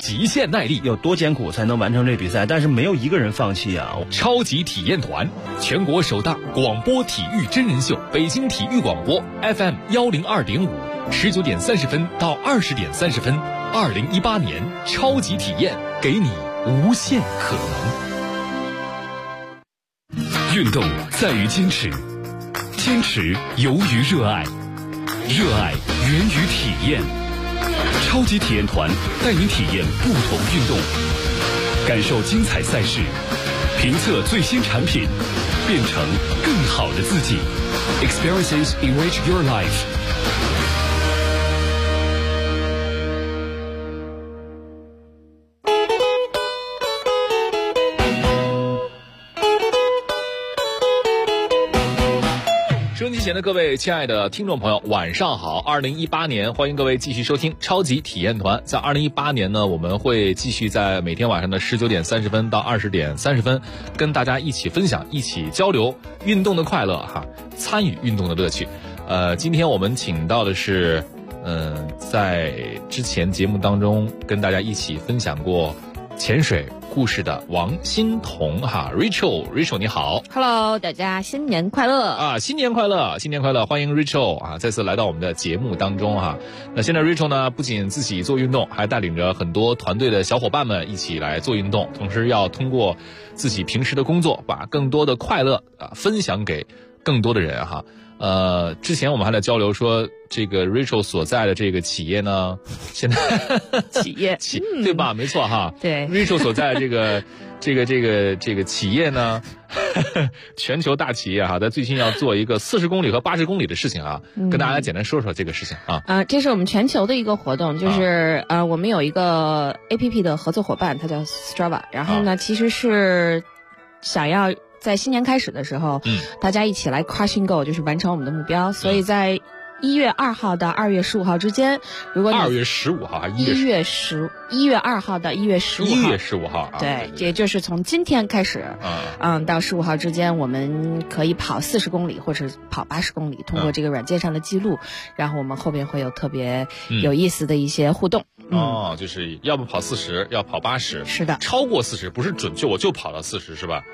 极限耐力， 有多艰苦才能完成这比赛，但是没有一个人放弃啊！ 超级体验团，全国首档广播体育真人秀，北京体育广播 FM 102.5，19点30分到20点30分，2018年超级体验，给你无限可能。运动在于坚持，坚持由于热爱，热爱源于体验。超级体验团带你体验不同运动，感受精彩赛事，评测最新产品，变成更好的自己。Experiences enrich your life。收音机前的各位亲爱的听众朋友，晚上好！2018年，欢迎各位继续收听超级体验团。在2018年呢，我们会继续在每天晚上的19点30分到20点30分，跟大家一起分享、一起交流运动的快乐哈，参与运动的乐趣。今天我们请到的是，在之前节目当中跟大家一起分享过潜水故事的王欣彤哈 ，Rachel 你好 ，Hello， 大家新年快乐啊！新年快乐，新年快乐！欢迎 Rachel 啊，再次来到我们的节目当中哈。那现在 Rachel 呢，不仅自己做运动，还带领着很多团队的小伙伴们一起来做运动，同时要通过自己平时的工作，把更多的快乐啊分享给更多的人哈。之前我们还在交流说，这个 Rachel 所在的这个企业呢，现在对吧？没错哈。 对 ，Rachel 所在的这个企业呢，全球大企业哈，在最近要做一个40公里和80公里的事情啊，跟大家简单说说这个事情啊。 这是我们全球的一个活动，就是我们有一个 APP 的合作伙伴，它叫 Strava， 然后呢，其实是想要在新年开始的时候，大家一起来 crushing goal， 就是完成我们的目标。所以在1月2号到2月15号之间，如果你 2月15号还是 1月2号到1月15号 ，1月15号啊， 对，也就是从今天开始，到15号之间，我们可以跑40公里或者跑80公里，通过这个软件上的记录，然后我们后边会有特别有意思的一些互动。 就是要不跑40，要跑80， 是的， 超过40不是准确，我就跑到40是吧？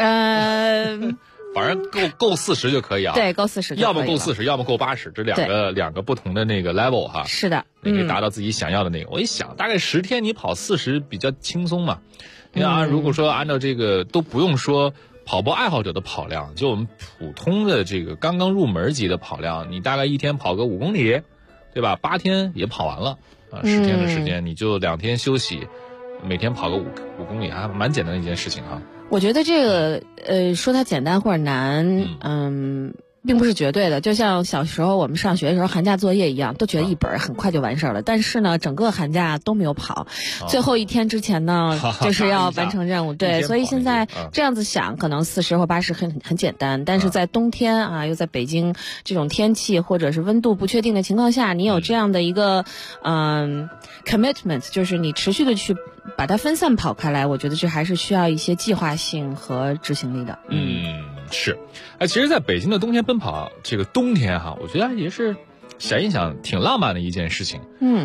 反正够40就可以啊。 对，够40就可以了。 要么够40，要么够80，这两个不同的那个 level 哈。 是的， 你可以达到自己想要的那个。我一想，大概10天你跑40比较轻松嘛。因为如果说按照这个都不用说跑步爱好者的跑量，就我们普通的这个刚刚入门级的跑量，你大概一天跑个5公里，对吧？8天也跑完了啊，10天的时间你就2天休息，每天跑个5公里，还蛮简单的一件事情哈。 我觉得这个说它简单或者难，并不是绝对的。就像小时候我们上学的时候寒假作业一样，都觉得一本很快就完事儿了，但是呢整个寒假都没有跑，最后一天之前呢就是要完成任务。对，所以现在这样子想，可能40或80很简单，但是在冬天啊，又在北京这种天气或者是温度不确定的情况下，你有这样的一个commitment， 就是你持续的去把它分散跑开来，我觉得这还是需要一些计划性和执行力的。 是。其实在北京的冬天奔跑，这个冬天哈，我觉得也是想一想挺浪漫的一件事情。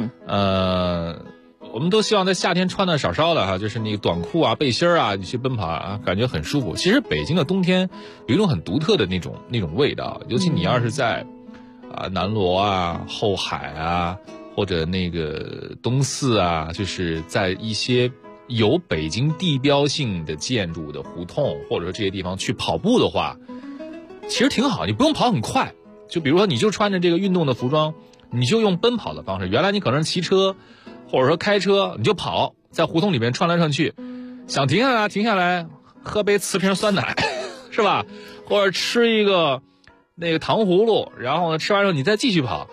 我们都希望在夏天穿的少少的哈，就是那个短裤啊、背心啊，你去奔跑啊，感觉很舒服。其实北京的冬天有一种很独特的那种味道，尤其你要是在南锣啊、后海啊，或者那个东四啊，就是在一些有北京地标性的建筑的胡同，或者说这些地方去跑步的话，其实挺好，你不用跑很快。就比如说你就穿着这个运动的服装，你就用奔跑的方式，原来你可能骑车或者说开车，你就跑，在胡同里面窜来窜去，想停下来停下来，喝杯瓷瓶酸奶是吧？或者吃一个那个糖葫芦，然后呢吃完之后你再继续跑，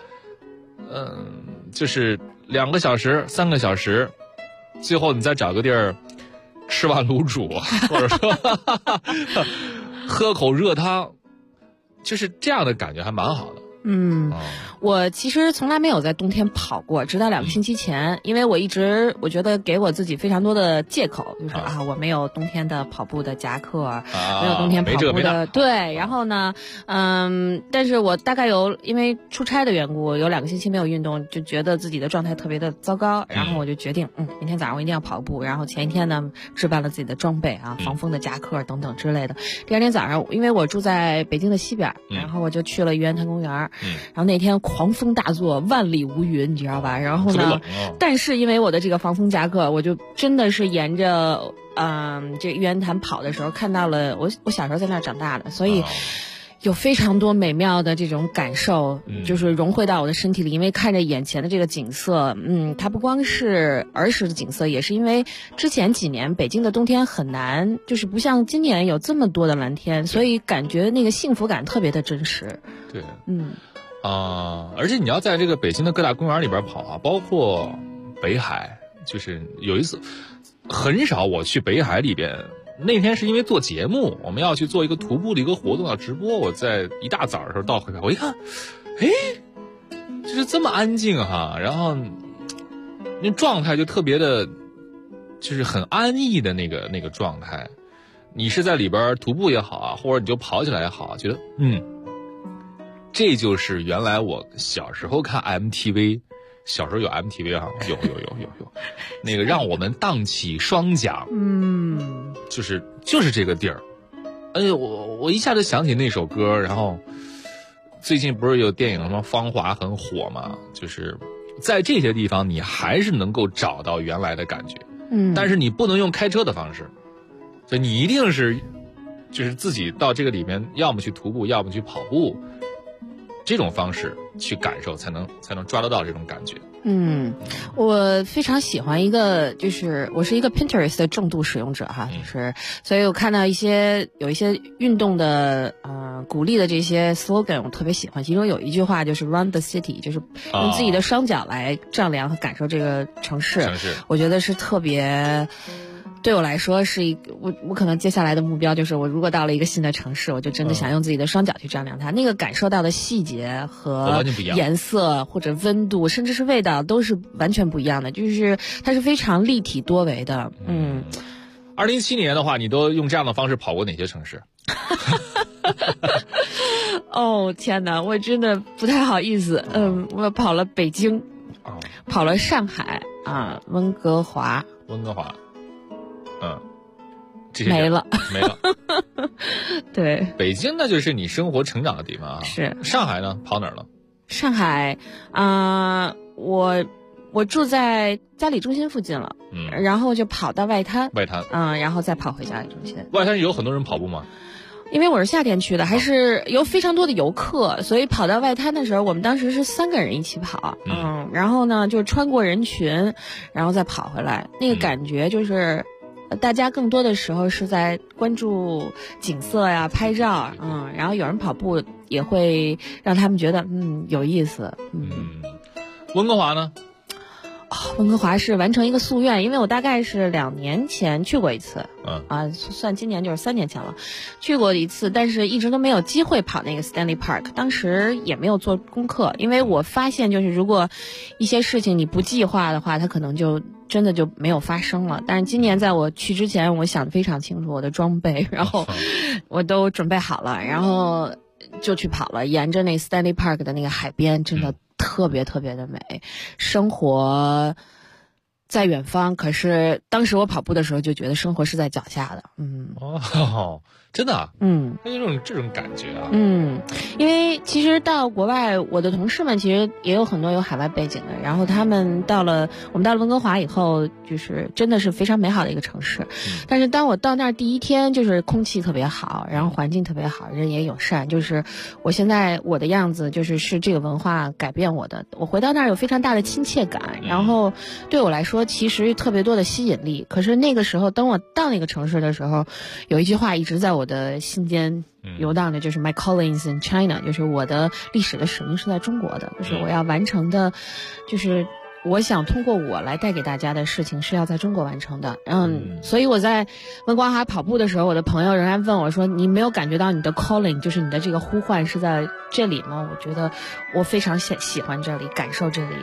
就是2个小时3个小时，最后你再找个地儿吃碗卤煮，或者说喝口热汤，就是这样的感觉还蛮好的。 我其实从来没有在冬天跑过，直到2个星期前，因为我觉得给我自己非常多的借口，就是我没有冬天的跑步的夹克，没有冬天跑步的对，然后呢，但是我大概因为出差的缘故，有2个星期没有运动，就觉得自己的状态特别的糟糕，然后我就决定，明天早上我一定要跑步，然后前一天呢置办了自己的装备防风的夹克等等之类的。第2天早上，因为我住在北京的西边，然后我就去了玉渊潭公园，然后那天狂风大作，万里无云，你知道吧？然后呢，但是因为我的这个防风夹克，我就真的是沿着这玉渊潭跑的时候看到了我小时候在那儿长大的，所以有非常多美妙的这种感受，就是融汇到我的身体里。因为看着眼前的这个景色，它不光是儿时的景色，也是因为之前几年北京的冬天很难，就是不像今年有这么多的蓝天，所以感觉那个幸福感特别的真实。 对，而且你要在这个北京的各大公园里边跑包括北海，就是有一次很少我去北海里边。那天是因为做节目，我们要去做一个徒步的一个活动要直播，我在一大早的时候到北海，我一看，就是这么安静然后那状态就特别的，就是很安逸的那个状态。你是在里边徒步也好或者你就跑起来也好，觉得这就是原来我小时候看 MTV。小时候有 MTV 有，那个让我们荡起双桨，就是这个地儿。我一下子想起那首歌，然后最近不是有电影什么《芳华》很火嘛，就是在这些地方你还是能够找到原来的感觉，但是你不能用开车的方式，所以你一定是就是自己到这个里面，要么去徒步，要么去跑步。这种方式去感受才能抓得到这种感觉。 我非常喜欢就是我是一个 Pinterest 的重度使用者就是所以我看到有一些运动的鼓励的这些 slogan 我特别喜欢，其中有一句话就是 Run the city， 就是用自己的双脚来丈量和感受这个城市，我觉得是特别。对我来说是我可能接下来的目标就是，我如果到了一个新的城市，我就真的想用自己的双脚去丈量它，那个感受到的细节和颜色或者温度，甚至是味道都是完全不一样的，就是它是非常立体多维的。 2017年的话，你都用这样的方式跑过哪些城市？ 天哪，我真的不太好意思。我跑了北京，跑了上海温哥华。没了。对， 北京那就是你生活成长的地方是。 上海呢，跑哪儿了？ 上海我住在嘉里中心附近了，然后就跑到外滩，然后再跑回嘉里中心。 外滩有很多人跑步吗？ 因为我是夏天去的，还是有非常多的游客，所以跑到外滩的时候，我们当时是3个人一起跑，然后呢就穿过人群，然后再跑回来，那个感觉就是。大家更多的时候是在关注景色呀、拍照，然后有人跑步也会让他们觉得有意思。 温哥华呢？ 温哥华是完成一个夙愿，因为我大概是2年前去过一次，算今年就是3年前了，去过一次，但是一直都没有机会跑那个 Stanley Park， 当时也没有做功课，因为我发现就是如果一些事情你不计划的话，它可能就真的就没有发生了。但是今年在我去之前，我想得非常清楚我的装备，然后我都准备好了，然后就去跑了，沿着那 Stanley Park 的那个海边，真的特别特别的美，生活在远方，可是当时我跑步的时候就觉得生活是在脚下的。 真的那有这种感觉因为其实到国外，我的同事们其实也有很多有海外背景的，然后我们到了温哥华以后，就是真的是非常美好的一个城市。但是当我到那儿第一天，就是空气特别好，然后环境特别好，人也友善，就是我现在我的样子是这个文化改变我的。我回到那儿有非常大的亲切感，然后对我来说其实特别多的吸引力。可是那个时候，当我到那个城市的时候，有一句话一直在我的心间游荡的，就是 My calling is in China， 就是我的历史的使命是在中国的，就是我要完成的，就是我想通过我来带给大家的事情是要在中国完成的。所以我在温哥华跑步的时候，我的朋友仍然问我说，你没有感觉到你的 calling， 就是你的这个呼唤是在这里吗？我觉得我非常喜欢这里，感受这里，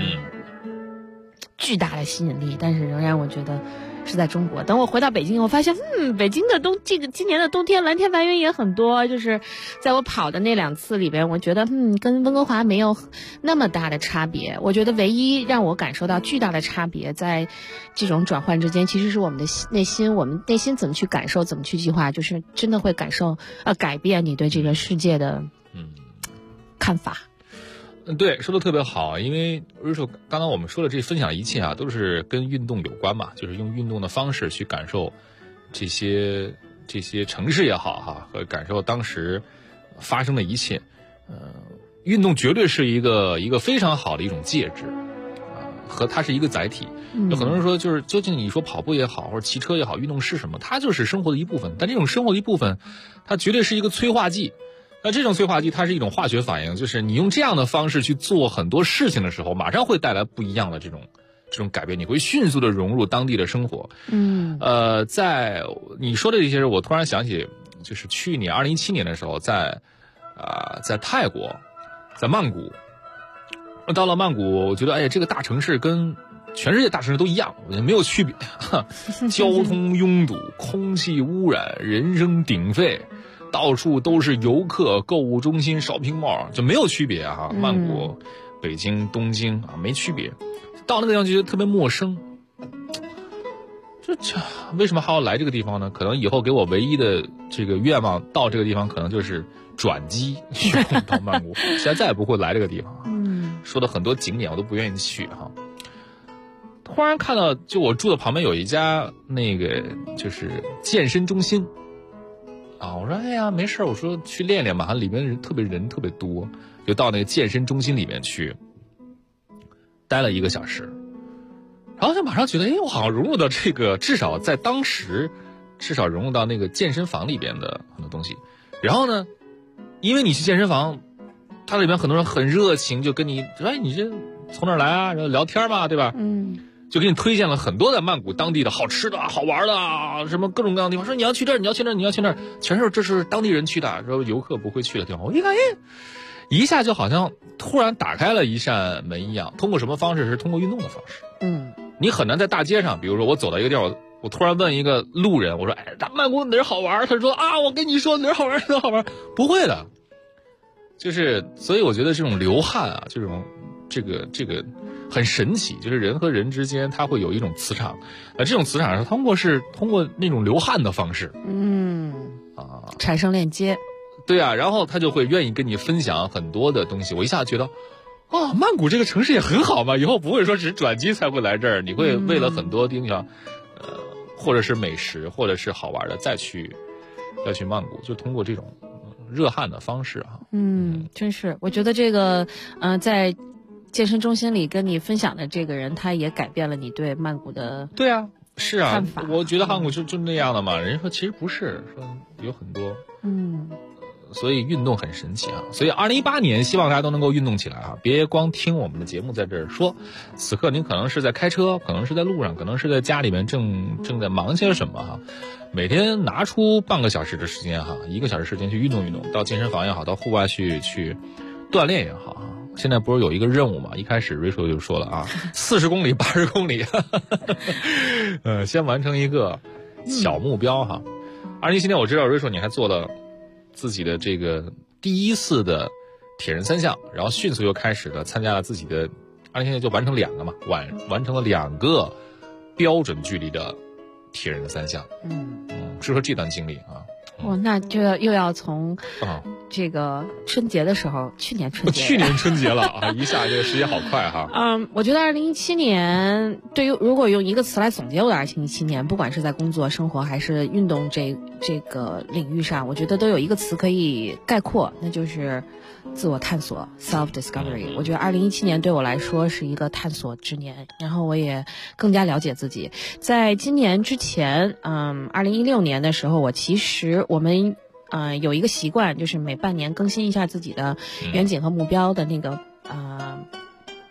巨大的吸引力，但是仍然我觉得是在中国。等我回到北京，我发现，北京的今年的冬天蓝天白云也很多。就是在我跑的那2次里边，我觉得，跟温哥华没有那么大的差别。我觉得唯一让我感受到巨大的差别，在这种转换之间，其实是我们的内心，我们内心怎么去感受，怎么去计划，就是真的会改变你对这个世界的看法。 对，说的特别好。因为刚刚我们说的这分享一切啊，都是跟运动有关嘛，就是用运动的方式去感受这些城市也好哈，和感受当时发生的一切。运动绝对是一个非常好的一种介质和它是一个载体。有很多人说，就是究竟你说跑步也好，或者骑车也好，运动是什么？它就是生活的一部分。但这种生活的一部分，它绝对是一个催化剂。那这种催化剂它是一种化学反应，就是你用这样的方式去做很多事情的时候，马上会带来不一样的这种改变，你会迅速的融入当地的生活。在你说的这些，我突然想起，就是去年2017年的时候，在泰国，在曼谷。到了曼谷，我觉得这个大城市跟全世界大城市都一样，没有区别。交通拥堵，空气污染，人声鼎沸，到处都是游客，购物中心 shopping mall 就没有区别啊。曼谷、北京、东京啊，没区别。到那个地方就觉得特别陌生，这为什么还要来这个地方呢？可能以后给我唯一的这个愿望，到这个地方可能就是转机到曼谷，现在再也不会来这个地方。说的很多景点我都不愿意去哈。突然看到，就我住的旁边有一家那个就是健身中心。我说没事，我说去练练吧，里面人特别多，就到那个健身中心里面去待了1个小时，然后就马上觉得我好像融入到这个，至少在当时融入到那个健身房里边的很多东西。然后呢，因为你去健身房，它里边很多人很热情，就跟你说你这从哪儿来啊，然后聊天嘛，对吧？就给你推荐了很多在曼谷当地的好吃的、好玩的，什么各种各样的地方。说你要去这儿，你要去那儿，你要去那儿，全是这是当地人去的，说游客不会去的地方。我一看，一下就好像突然打开了一扇门一样。通过什么方式？是通过运动的方式。你很难在大街上，比如说我走到一个地方，我突然问一个路人，我说曼谷哪儿好玩？他说我跟你说哪儿好玩哪儿好玩。不会的，就是所以我觉得这种流汗啊，这种这个很神奇，就是人和人之间它会有一种磁场，这种磁场是通过那种流汗的方式， 产生链接。 对啊，然后他就会愿意跟你分享很多的东西。我一下觉得，曼谷这个城市也很好嘛，以后不会说只是转机才会来这儿，你会为了很多地方，或者是美食，或者是好玩的，再去曼谷，就通过这种热汗的方式哈。 真是，我觉得这个在健身中心里跟你分享的这个人，他也改变了你对曼谷的对啊，是啊， 看法。 我觉得曼谷就那样的嘛。人家说其实不是，说有很多所以运动很神奇啊。所以2018年希望大家都能够运动起来啊，别光听我们的节目在这儿说。此刻您可能是在开车，可能是在路上，可能是在家里面正在忙些什么哈。每天拿出半个小时的时间哈，1个小时时间去运动运动，到健身房也好，到户外去锻炼也好哈。现在不是有一个任务嘛？一开始 Rachel 就说了40公里、80公里，先完成一个小目标哈。2017年我知道 Rachel 你还做了自己的这个第1次的铁人3项，然后迅速又开始了参加了自己的2017年就完成2个嘛，完成了2个标准距离的铁人的3项。说说这段经历啊。 那就又要从这个春节的时候，去年春节了啊，一下这个时间好快哈。 我觉得2017年如果用一个词来总结我的2017年，不管是在工作、生活还是运动这个领域上，我觉得都有一个词可以概括，那就是自我探索 self discovery。我觉得2017年对我来说是一个探索之年，然后我也更加了解自己。在今年之前，2016年的时候，我们有一个习惯，就是每半年更新一下自己的远景和目标的那个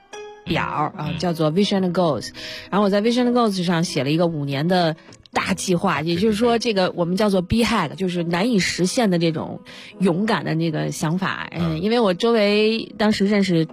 表叫做 Vision and Goals， 然后我在 Vision and Goals 上写了一个5年的大计划，也就是说这个我们叫做 BHAG， 就是难以实现的这种勇敢的那个想法。因为我周围当时认识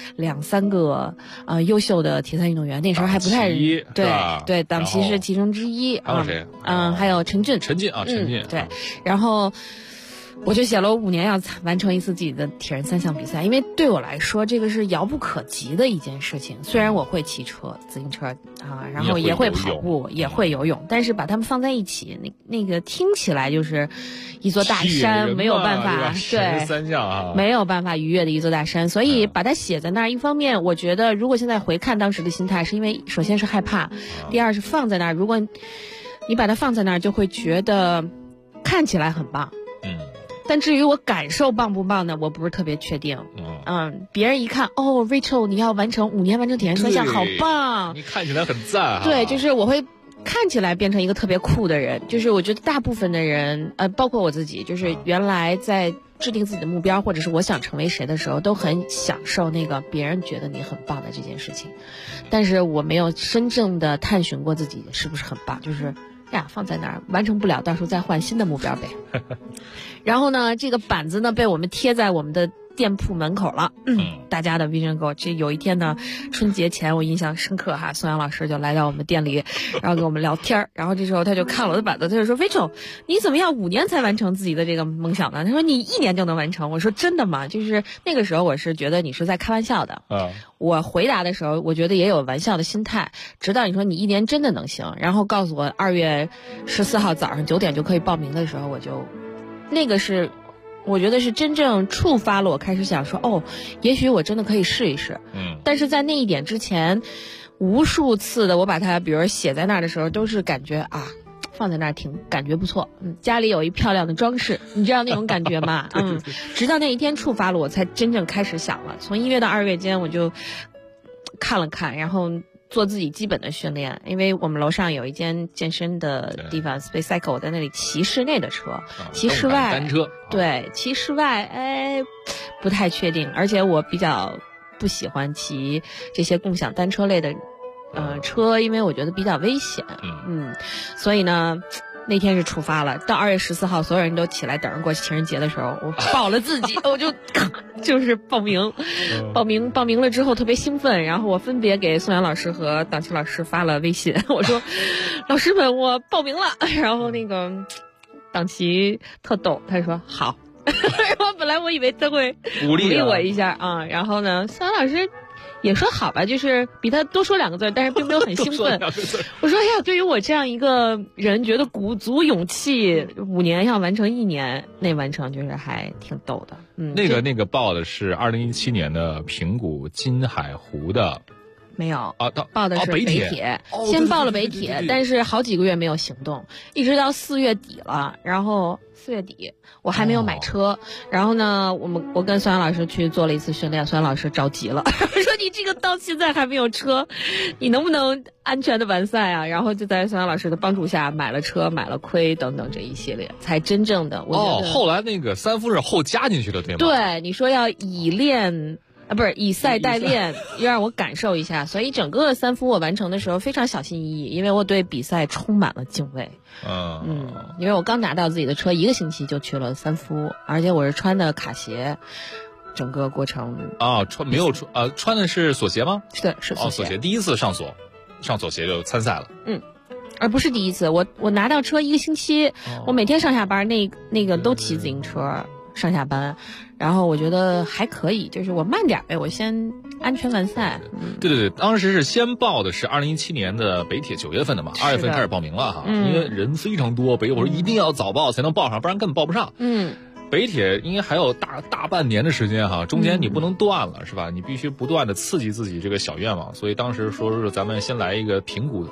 2-3个优秀的铁三运动员，那时候还不太对，党旗是其中之一。 还有谁？ 还有陈俊对，然后我就写了我5年要完成一次自己的铁人3项比赛，因为对我来说这个是遥不可及的一件事情。虽然我会骑车、自行车然后也会跑步，也会游泳，但是把它们放在一起，那个听起来就是一座大山，没有办法对3项没有办法逾越的一座大山。所以把它写在那儿，一方面我觉得如果现在回看当时的心态，是因为首先是害怕，第二是放在那儿，如果你把它放在那儿，就会觉得看起来很棒。但至于我感受棒不棒呢，我不是特别确定。别人一看Rachel 你要5年完成铁人3项，好棒， 你看起来很赞对，就是我会看起来变成一个特别酷的人。就是我觉得大部分的人包括我自己，就是原来在制定自己的目标或者是我想成为谁的时候，都很享受那个别人觉得你很棒的这件事情，但是我没有真正的探寻过自己是不是很棒，就是放在那儿完成不了，到时候再换新的目标呗。然后呢，这个板子呢被我们贴在我们的店铺门口了。大家的 Vision Goal。这有一天呢，春节前我印象深刻宋阳老师就来到我们店里，然后跟我们聊天，然后这时候他就看我的板子，他就说 Rachel 你怎么要5年才完成自己的这个梦想呢？他说你1年就能完成。我说真的吗？就是那个时候我是觉得你是在开玩笑的。我回答的时候我觉得也有玩笑的心态，直到你说你1年真的能行，然后告诉我2月14号早上9点就可以报名的时候，我就那个是我觉得是真正触发了我开始想说也许我真的可以试一试。但是在那一点之前，无数次的我把它比如写在那儿的时候，都是感觉放在那儿感觉不错。家里有一漂亮的装饰，你知道那种感觉吗？直到那一天触发了我，才真正开始想了。从1月到2月间，我就看了看，然后做自己基本的训练，因为我们楼上有一间健身的地方 Space Cycle， 我在那里骑室内的车，骑室外单车。 对，骑室外不太确定，而且我比较不喜欢骑这些共享单车类的车，因为我觉得比较危险。所以呢那天是出发了，到2月14号所有人都起来等着过情人节的时候，我报了自己，我就是报名了之后特别兴奋，然后我分别给宋阳老师和党旗老师发了微信，我说老师们我报名了，然后那个党旗特逗，他说好，本来我以为他会鼓励我一下然后呢宋阳老师也说好吧，就是比他多说2个字，但是并没有很兴奋。我说对于我这样一个人，觉得鼓足勇气5年要完成1年内完成，就是还挺逗的。 那个报的是2017年的平谷金海湖的。 没有报的是北铁，先报了北铁，但是好几个月没有行动，一直到4月底了，然后4月底我还没有买车，然后呢我跟孙阳老师去做了一次训练，孙阳老师着急了，说你这个到现在还没有车，你能不能安全的完赛啊？然后就在孙阳老师的帮助下买了车，买了盔等等这一系列，才真正的后来那个3夫是后加进去的对吗？ 对，你说要不是以赛代练，要让我感受一下，所以整个3夫我完成的时候非常小心翼翼，因为我对比赛充满了敬畏。因为我刚拿到自己的车1个星期就去了3夫，而且我是穿的卡鞋，整个过程穿的是锁鞋吗？ 对，是锁鞋。第一次上锁鞋就参赛了。 而不是第一次，我拿到车1个星期，我每天上下班那个都骑自行车上下班，然后我觉得还可以，就是我慢点呗，我先安全完赛。 对，当时是先报的是2017年的北铁9月份的嘛，2月份开始报名了因为人非常多，我说一定要早报才能报上，不然根本报不上。北铁应该还有大半年的时间中间你不能断了，是吧？你必须不断的刺激自己这个小愿望，所以当时说是咱们先来一个平谷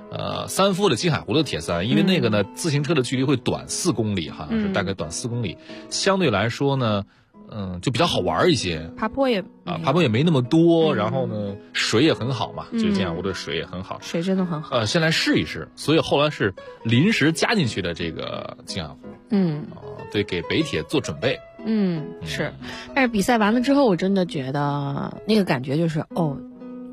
3夫的金海湖的铁三，因为那个呢自行车的距离会短4公里是大概短4公里，相对来说呢就比较好玩一些，爬坡也没那么多，然后呢水也很好嘛，就金海湖的水也很好， 水真的很好。 先来试一试，所以后来是临时加进去的这个金海湖。对，给北铁做准备。 是，但是比赛完了之后，我真的觉得那个感觉就是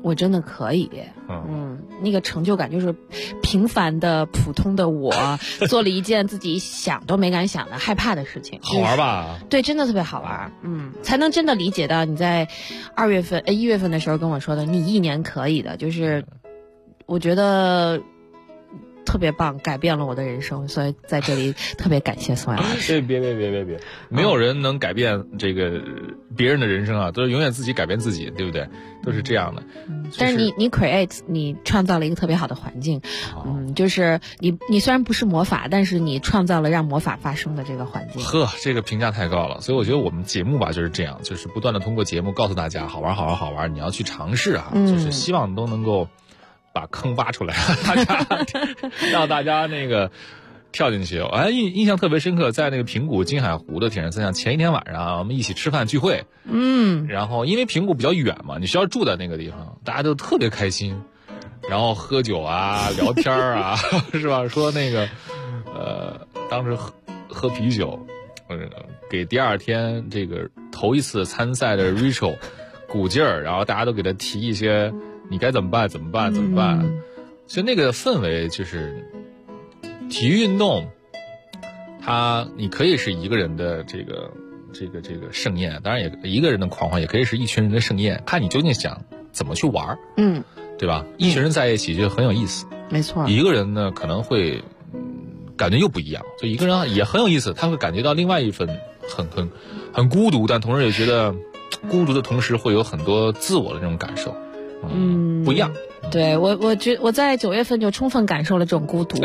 我真的可以。那个成就感就是平凡的普通的我做了一件自己想都没敢想的害怕的事情。 好玩吧？ 对，真的特别好玩。才能真的理解到你在1月份的时候跟我说的，你1年可以的，就是我觉得特别棒，改变了我的人生，所以在这里特别感谢宋阳老师。 别，没有人能改变这个别人的人生啊，都是永远自己改变自己，对不对？都是这样的。 但是你 create， 你创造了一个特别好的环境。就是你虽然不是魔法，但是你创造了让魔法发生的这个环境。 呵，这个评价太高了。所以我觉得我们节目吧就是这样，就是不断的通过节目告诉大家好玩，你要去尝试啊，就是希望都能够把坑挖出来，让大家那个跳进去。我还印象特别深刻，在那个平谷金海湖的铁人三项前一天晚上，我们一起吃饭聚会。然后因为平谷比较远嘛，你需要住在那个地方，大家都特别开心，然后喝酒啊，聊天啊，是吧？说那个当时喝啤酒，给第二天这个头一次参赛的 Rachel 鼓劲儿，然后大家都给他提一些。你该怎么办？其实那个氛围就是体育运动，你可以是一个人的这个盛宴，当然也一个人的狂欢，也可以是一群人的盛宴，看你究竟想怎么去玩，对吧？一群人在一起就很有意思， 没错。 一个人呢可能会感觉又不一样，就一个人也很有意思，他会感觉到另外一份很孤独，但同时也觉得孤独的同时会有很多自我的这种感受。不一样。 对，我在9月份就充分感受了这种孤独。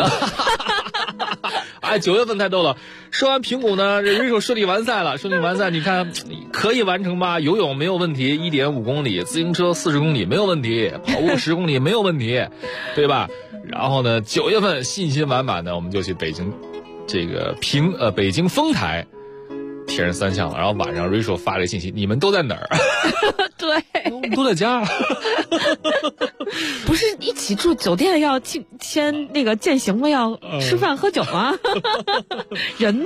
9月份太逗了。说完平谷呢，这Rachel顺利完赛了。你看可以完成吧？游泳没有问题，1.5公里；自行车40公里没有问题；跑步10公里没有问题，对吧？然后呢，9月份信心满满的，我们就去北京这个北京丰台铁人三项了。然后晚上 Rachel 发了信息，你们都在哪儿？ 对， 都在家。 不是一起住酒店要先那个践行吗？要吃饭喝酒吗？人呢？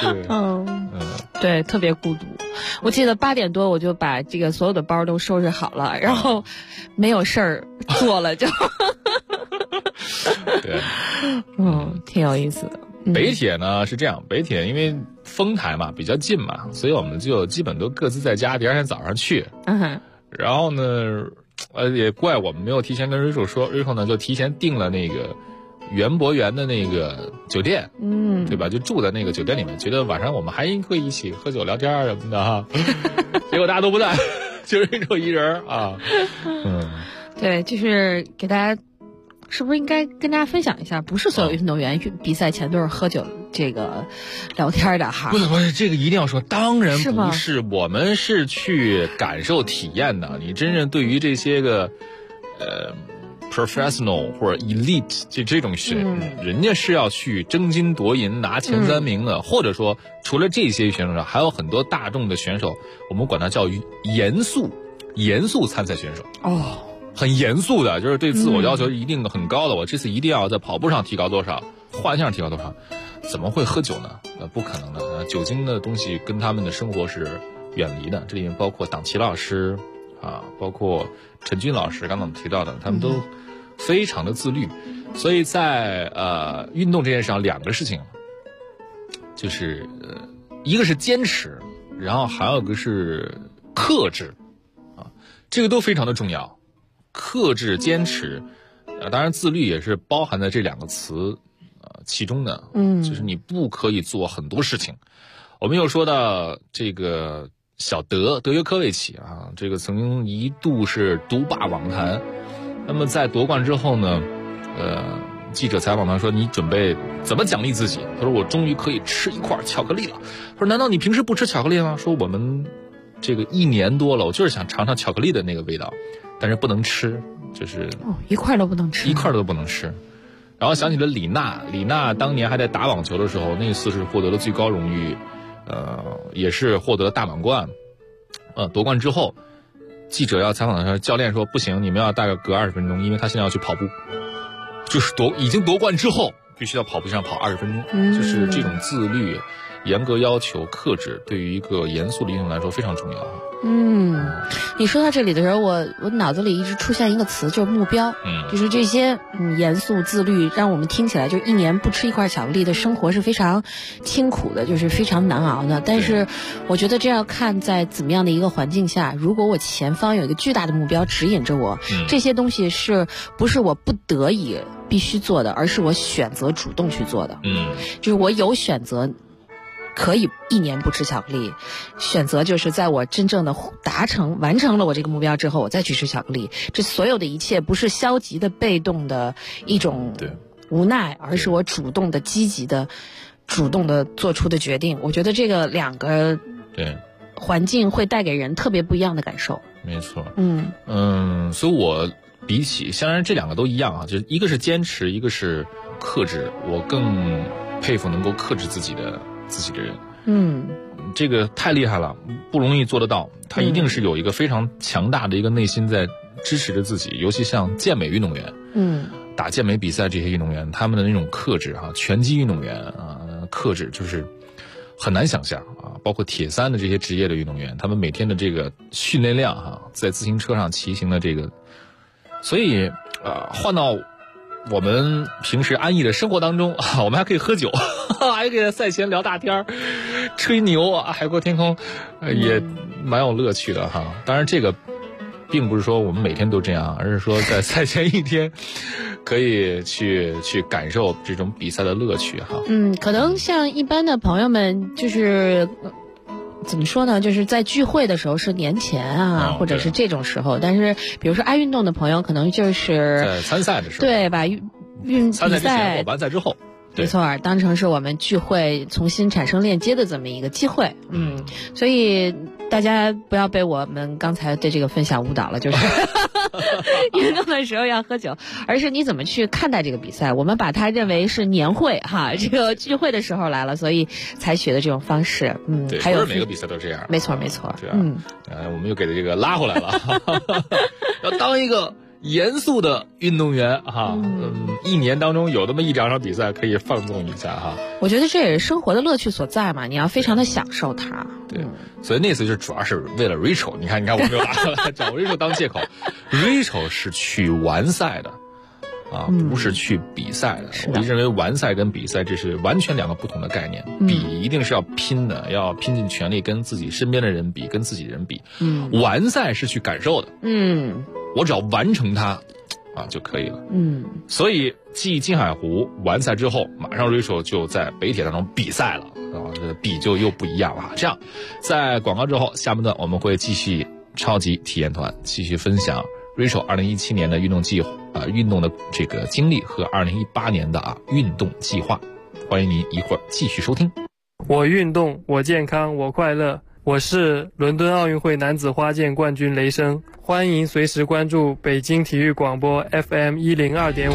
对，特别孤独。我记得8点多我就把这个所有的包都收拾好了，然后没有事儿做了就。 对， 挺有意思的。 北铁呢是这样，北铁因为丰台嘛比较近嘛，所以我们就基本都各自在家，第二天早上去。然后呢，也怪我们没有提前跟Rachel说，Rachel呢就提前订了那个园博园的那个酒店，对吧？就住在那个酒店里面，觉得晚上我们还会一起喝酒聊天什么的哈。结果大家都不在，就Rachel一人啊。 对，就是给大家。是不是应该跟大家分享一下？不是所有运动员比赛前都是喝酒这个聊天的哈。不是，这个一定要说，当然不是，我们是去感受体验的。你真正对于这些个professional 或者 elite 这种人家是要去争金夺银拿前3名的，或者说除了这些选手上，还有很多大众的选手，我们管它叫严肃参赛选手。很严肃的，就是对自我要求一定很高的。我这次一定要在跑步上提高多少，画像提高多少，怎么会喝酒呢？不可能的。酒精的东西跟他们的生活是远离的。这里面包括党旗老师啊，包括陈军老师，刚刚我们提到的，他们都非常的自律。所以在运动这件事上，2个事情，就是一个是坚持，然后还有一个是克制啊，这个都非常的重要。克制、坚持，当然自律也是包含在这2个词其中的。就是你不可以做很多事情。我们又说到这个小德约科维奇啊，这个曾经一度是独霸网坛。那么在夺冠之后呢，记者采访他说：“你准备怎么奖励自己？”他说：“我终于可以吃一块巧克力了。”他说：“难道你平时不吃巧克力吗？”说我们这个1年多了，我就是想尝尝巧克力的那个味道。但是不能吃，就是一块都不能吃， 一块都不能吃。然后想起了李娜当年还在打网球的时候，那次是获得了最高荣誉，也是获得了大满贯。夺冠之后，记者要采访的时候，教练说不行，你们要大概隔20分钟，因为他现在要去跑步，就是已经夺冠之后，必须到跑步机上跑20分钟，就是这种自律。 严格要求、克制，对于一个严肃的运动来说非常重要。 你说到这里的时候，我脑子里一直出现一个词，就是目标。就是这些严肃自律，让我们听起来就一年不吃一块巧克力的生活是非常清苦的，就是非常难熬的。但是我觉得这要看在怎么样的一个环境下，如果我前方有一个巨大的目标指引着我，这些东西是不是我不得已必须做的，而是我选择主动去做的。就是我有选择可以一年不吃巧克力，选择就是在我真正的完成了我这个目标之后，我再去吃巧克力。这所有的一切不是消极的被动的一种无奈，而是我主动的积极的主动的做出的决定。我觉得这个两个环境会带给人特别不一样的感受。 没错。所以我比起当然这两个都一样啊，就是一个是坚持，一个是克制，我更佩服能够克制自己的人。这个太厉害了，不容易做得到。他一定是有一个非常强大的一个内心在支持着自己，尤其像健美运动员，打健美比赛这些运动员，他们的那种克制啊，拳击运动员啊，克制就是很难想象啊。包括铁三的这些职业的运动员，他们每天的这个训练量哈，在自行车上骑行的这个，所以换到我们平时安逸的生活当中啊，我们还可以喝酒，还可以在赛前聊大天吹牛啊，海阔天空，也蛮有乐趣的哈。当然这个并不是说我们每天都这样，而是说在赛前一天可以去感受这种比赛的乐趣哈。 可能像一般的朋友们就是怎么说呢，就是在聚会的时候是年前啊，或者是这种时候。但是比如说爱运动的朋友可能就是在参赛的时候， 对，把参赛之前或完赛之后， 没错，当成是我们聚会重新产生链接的这么一个机会。所以大家不要被我们刚才对这个分享误导了，就是运动的时候要喝酒，而是你怎么去看待这个比赛。我们把它认为是年会哈，这个聚会的时候来了，所以采取的这种方式。 对， 还有不是每个比赛都这样。 没错。 对啊，我们又给这个拉回来了，要当一个严肃的运动员哈，一年当中有那么一两场比赛可以放纵一下哈。 我觉得这也是生活的乐趣所在嘛，你要非常的享受它。 对，所以那次就主要是为了 Rachel， 你看我没有找 Rachel 当借口，Rachel 是去完赛的啊，不是去比赛的。我认为完赛跟比赛这是完全两个不同的概念。比一定是要拼的，要拼尽全力跟自己身边的人比，跟自己人比。完赛是去感受的。我只要完成它啊就可以了。所以继金海湖完赛之后，马上 Rachel 就在北铁当中比赛了啊，这比就又不一样了。这样，在广告之后，下半段我们会继续超级体验团继续分享 Rachel 2017年的运动的这个经历和2018年的运动计划。欢迎您一会儿继续收听。 我运动，我健康，我快乐。我是伦敦奥运会男子花剑冠军雷声，欢迎随时关注北京体育广播 FM 102.5。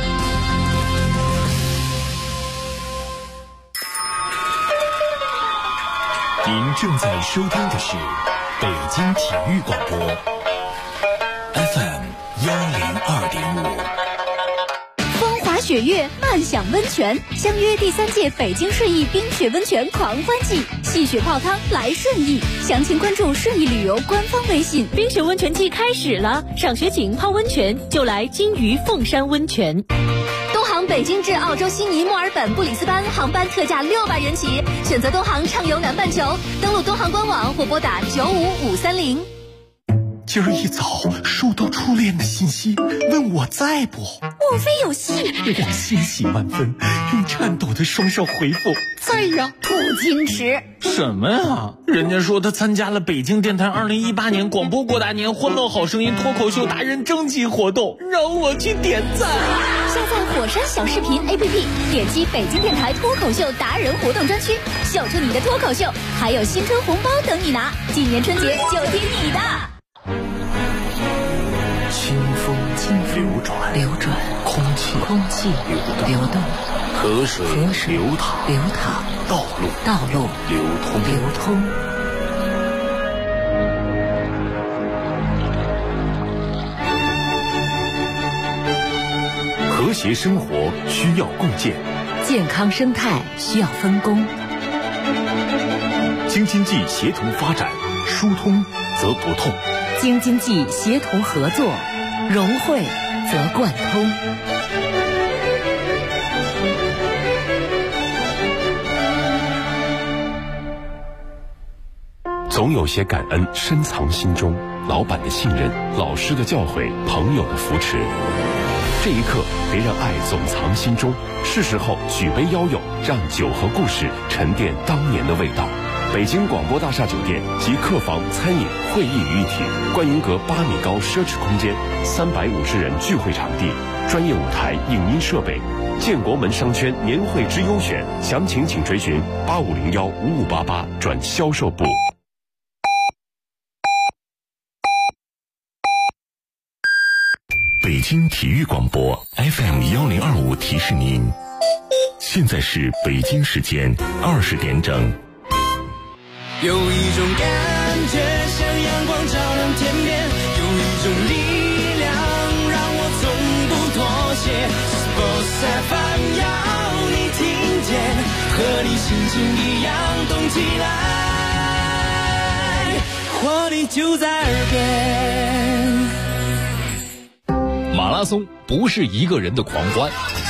您正在收听的是北京体育广播 FM 102.5。 雪月漫享温泉，相约第3届北京顺义冰雪温泉狂欢季，戏雪泡汤来顺义，详情关注顺义旅游官方微信。 冰雪温泉季开始了，赏雪景泡温泉就来金鱼凤山温泉。 东航北京至澳洲悉尼、墨尔本、布里斯班航班特价600元起，选择东航畅游南半球，登录东航官网或拨打95530。 今儿一早收到初恋的信息，问我在不？ 莫非有戏？ 我欣喜万分，用颤抖的双手回复在呀。 不矜持什么呀？人家说他参加了北京电台2018年广播过大年欢乐好声音脱口秀达人征集活动，让我去点赞。 下载火山小视频 APP， 点击北京电台脱口秀达人活动专区，秀出你的脱口秀，还有新春红包等你拿。今年春节就听你的。 清风流转，空气流动，河水流淌，道路流通。和谐生活需要共建， 健康生态需要分工， 京津冀协同发展，疏通则不痛； 京津冀协同合作，融汇则贯通。 总有些感恩深藏心中，老板的信任，老师的教诲，朋友的扶持。这一刻，别让爱总藏心中，是时候举杯邀友，让酒和故事沉淀当年的味道。北京广播大厦酒店集客房、餐饮、会议于一体，观云阁8米高奢侈空间，350人聚会场地，专业舞台、影音设备。建国门商圈年会之优选，详情请垂询85015588转销售部。北京体育广播 FM1025提示您，现在是北京时间20点整。 有一种感觉像阳光照亮天边，有一种力量让我从不妥协。Sports FM 要你听见，和你心情一样动起来，活力就在耳边。 马拉松不是一个人的狂欢，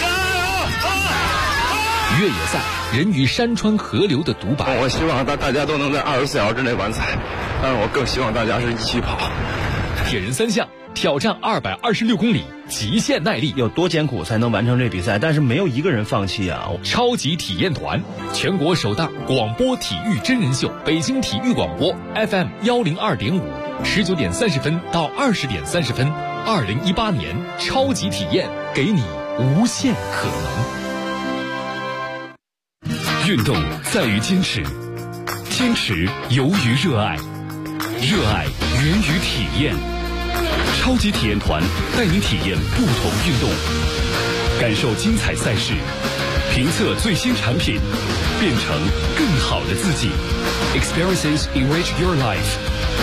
越野赛人与山川河流的独白。 我希望大家都能在24小时之内完赛，但是我更希望大家是一起跑。 铁人3项挑战226公里，极限耐力， 有多艰苦才能完成这比赛？但是没有一个人放弃啊！ 超级体验团，全国首档广播体育真人秀，北京体育广播 FM102.5，19点30分到20点30分，2018年超级体验，给你无限可能。 运动在于坚持，坚持由于热爱，热爱源于体验。超级体验团带您体验不同运动，感受精彩赛事，评测最新产品，变成更好的自己。Experiences enrich your life。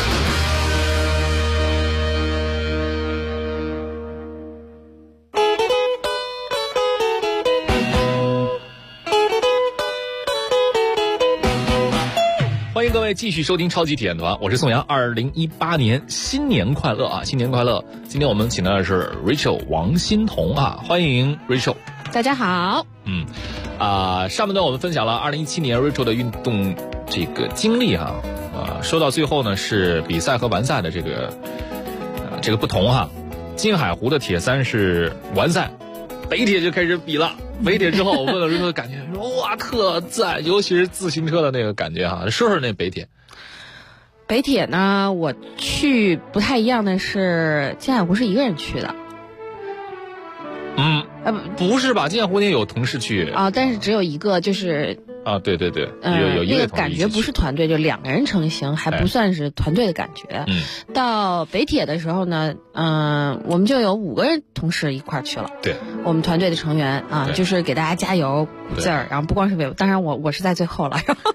欢迎各位继续收听超级体验团，我是宋阳。2018年新年快乐啊！新年快乐！今天我们请到的是 Rachel 王欣彤啊，欢迎 Rachel。 大家好。 上半段我们分享了2017年 Rachel 的运动这个经历哈，说到最后呢是比赛和完赛的这个不同哈。金海湖的铁三是完赛，北铁就开始比了。北铁之后，我问了 Rachel 的感觉，说哇特赞，尤其是自行车的那个感觉哈。说说那北铁。 北铁呢，我去不太一样的是，金海湖是一个人去的。 不是吧？金海湖也有同事去啊，但是只有一个，就是对，有一那个感觉不是团队，就2个人成行，还不算是团队的感觉。到北铁的时候呢，我们就有5个人同事一块儿去了。 对， 我们团队的成员啊，就是给大家加油鼓劲儿，然后不光是为，当然我是在最后了。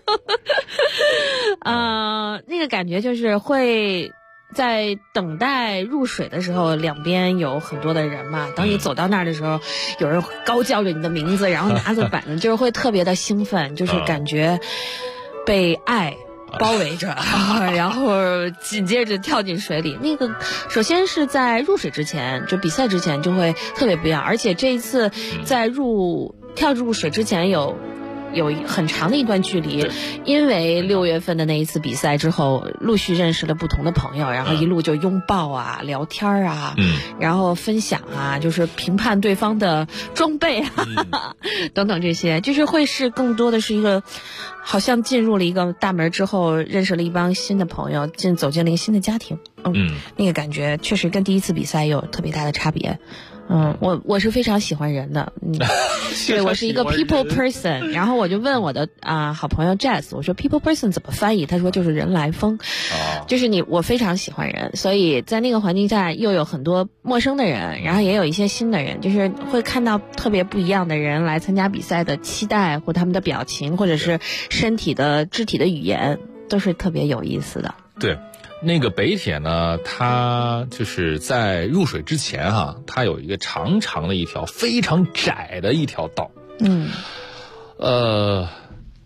那个感觉就是会在等待入水的时候，两边有很多的人嘛。当你走到那儿的时候，有人高叫着你的名字，然后拿着板子，就是会特别的兴奋，就是感觉被爱包围着，然后紧接着跳进水里。那个首先是在入水之前，就比赛之前就会特别不一样，而且这一次在跳入水之前有很长的一段距离，因为6月份的那一次比赛之后，陆续认识了不同的朋友，然后一路就拥抱啊、聊天啊，然后分享啊，就是评判对方的装备啊，等等这些，就是会是更多的是一个，好像进入了一个大门之后，认识了一帮新的朋友，走进了一个新的家庭。那个感觉确实跟第一次比赛有特别大的差别。我是非常喜欢人的，对，我是一个 people person， 然后我就问我的好朋友 Jazz， 我说 people person 怎么翻译？他说就是人来疯，就是我非常喜欢人，所以在那个环境下又有很多陌生的人，然后也有一些新的人，就是会看到特别不一样的人来参加比赛的期待或他们的表情，或者是身体的肢体的语言，都是特别有意思的。 对。那个北铁呢，它就是在入水之前它有一个长长的一条非常窄的一条道。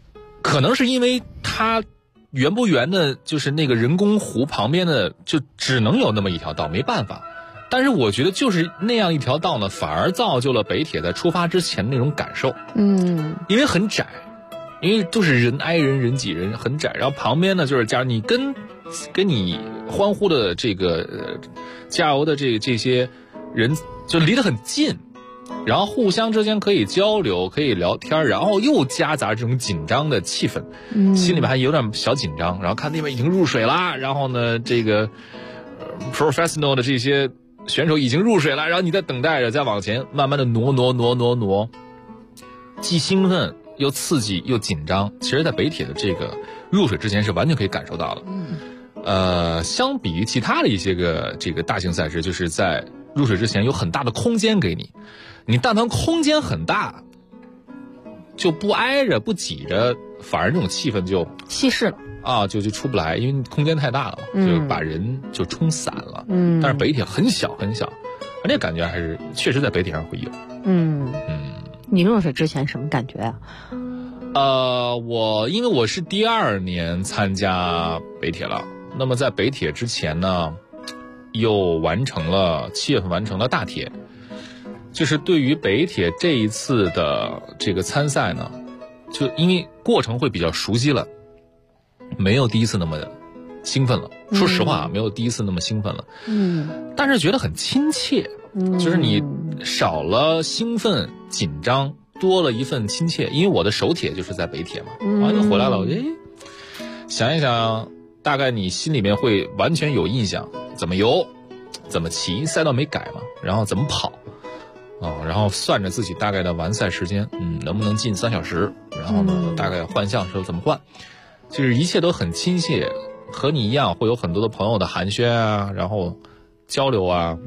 可能是因为它圆不圆的，就是那个人工湖旁边的就只能有那么一条道，没办法。但是我觉得就是那样一条道呢，反而造就了北铁在出发之前的那种感受。因为很窄，因为就是人挨人，人挤人，很窄。然后旁边呢，就是假如你跟你欢呼的这个加油的这些人就离得很近，然后互相之间可以交流，可以聊天，然后又夹杂这种紧张的气氛，心里面还有点小紧张。然后看那边已经入水啦，然后呢，这个professional 的这些选手已经入水了，然后你在等待着，再往前慢慢的挪，既兴奋又刺激又紧张。其实在北铁的这个入水之前是完全可以感受到的。相比于其他的一些个这个大型赛事，就是在入水之前有很大的空间给你，你但凡空间很大，就不挨着不挤着，反而这种气氛就稀释了啊，就出不来，因为空间太大了嘛，就把人就冲散了。但是北铁很小很小，那感觉还是确实在北铁上会有。 你入水之前什么感觉啊？ 因为我是第2年参加北铁了，那么在北铁之前呢，又7月份完成了大铁。就是对于北铁这一次的这个参赛呢，就因为过程会比较熟悉了，没有第一次那么兴奋了。说实话，没有第一次那么兴奋了。但是觉得很亲切，就是你少了兴奋紧张，多了一份亲切。因为我的首铁就是在北铁嘛，完了就回来了。想一想，大概你心里面会完全有印象，怎么游，怎么骑，赛道没改嘛，然后怎么跑。然后算着自己大概的完赛时间，能不能进3小时，然后呢，大概换项时候怎么换，就是一切都很亲切，和你一样会有很多的朋友的寒暄啊，然后交流啊，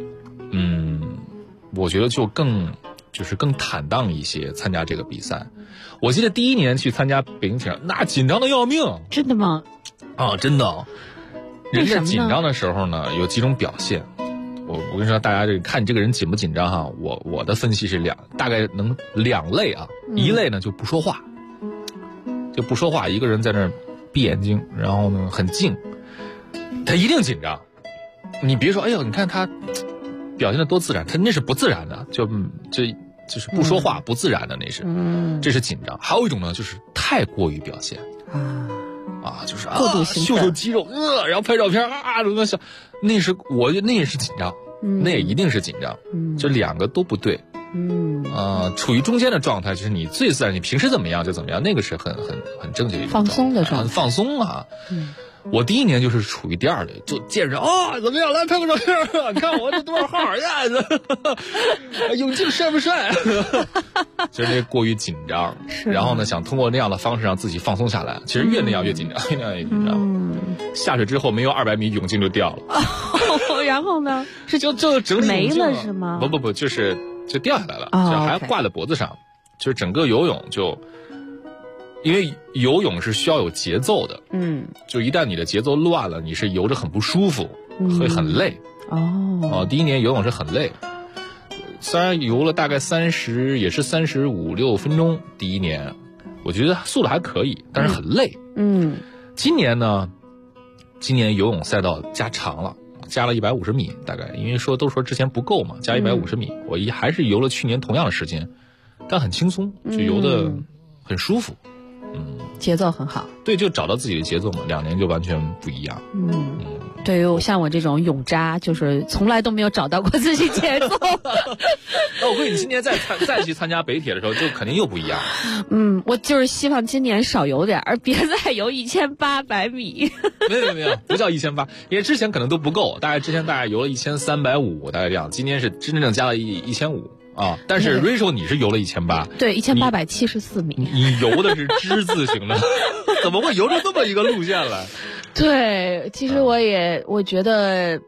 我觉得就更坦荡一些参加这个比赛。我记得第1年去参加北京铁，那紧张的要命。 真的吗？ 真的。人在紧张的时候呢，有几种表现。我跟你说，大家看你这个人紧不紧张哈？我的分析是大概能2类啊。一类呢就不说话，一个人在那儿闭眼睛，然后呢很静，他一定紧张。你别说，哎呦，你看他表现的多自然，他那是不自然的，就是不说话不自然的，那是，这是紧张。还有一种呢，就是太过于表现就是过度兴奋， 秀肌肉，然后拍照片笑，那也是紧张，那也一定是紧张，这2个都不对。处于中间的状态，就是你最自然，你平时怎么样就怎么样，那个是很正确的一种放松的状态， 很放松啊。我第1年就是处于第2类，就见着怎么样，来拍个照片，你看我这多少号呀？泳镜帅不帅？就是那过于紧张，然后呢，想通过那样的方式让自己放松下来。其实越那样越紧张，越那样越紧张。下水之后没有200米，泳镜就掉了。 然后呢？ 就整体没了是吗？ 不，就掉下来了，就还挂在脖子上。就是整个游泳因为游泳是需要有节奏的，就一旦你的节奏乱了，你是游着很不舒服，会很累。第1年游泳是很累，虽然游了大概也是35、6分钟。第1年，我觉得速度还可以，但是很累。今年呢，游泳赛道加长了，加了150米，大概因为都说之前不够嘛，加150米，我还是游了去年同样的时间，但很轻松，就游得很舒服。 节奏很好， 对，就找到自己的节奏嘛。2年就完全不一样。 对于像我这种泳渣，就是从来都没有找到过自己节奏。 那我估计你今年再去参加北铁的时候，就肯定又不一样。 我就是希望今年少游点，而别再游1800米。 没有，不叫1800，因为之前可能都不够，大概游了1350，大概这样。今年是真正加了1500。但是 Rachel 你是游了1800， 对，1874米。 你游的是之字形的，怎么会游出这么一个路线来？ 对，其实我觉得，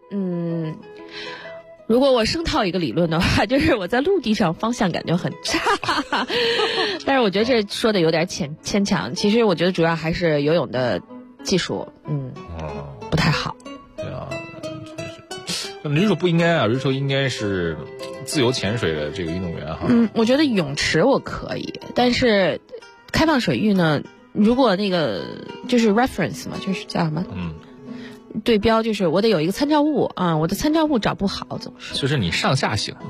如果我生套一个理论的话，就是我在陆地上方向感就很差。但是我觉得这说的有点牵强。其实我觉得主要还是游泳的技术，不太好。 对啊，Rachel 不应该啊，Rachel 应该是自由潜水的这个运动员哈。 我觉得泳池我可以，但是开放水域呢， 如果那个就是 reference 嘛，就是叫什么？对标，就是我得有一个参照物啊，我的参照物找不好，总是。 就是你上下行，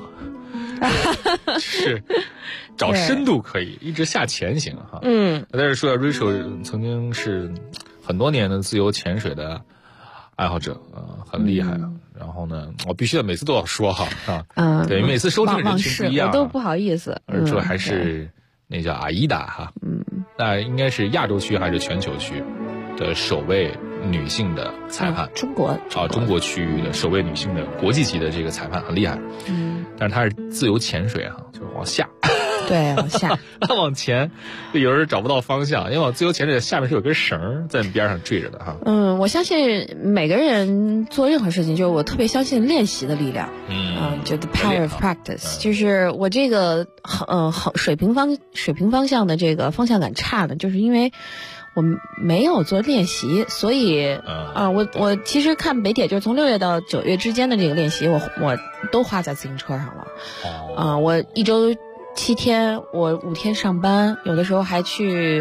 是找深度可以，一直下潜行哈。但是说到 Rachel 曾经是很多年的自由潜水的爱好者，很厉害。然后呢，我必须要每次都要说哈对，每次收听的人群不一样， 我都不好意思。 这还是那叫阿依达哈，那应该是亚洲区还是全球区的首位女性的裁判， 中国区域的首位女性的国际级的这个裁判，很厉害。但是她是自由潜水就是往下。 对，往下， 往前，有人找不到方向，因为往自由潜水下面是有根绳在你边上坠着的哈。 我相信每个人做任何事情，就是我特别相信练习的力量。就 the power of practice，就是我这个水平方向的这个方向感差的，就是因为我没有做练习，所以我其实看北铁就是从6月到9月之间的这个练习，我都花在自行车上了。我一周7天，我5天上班，有的时候还去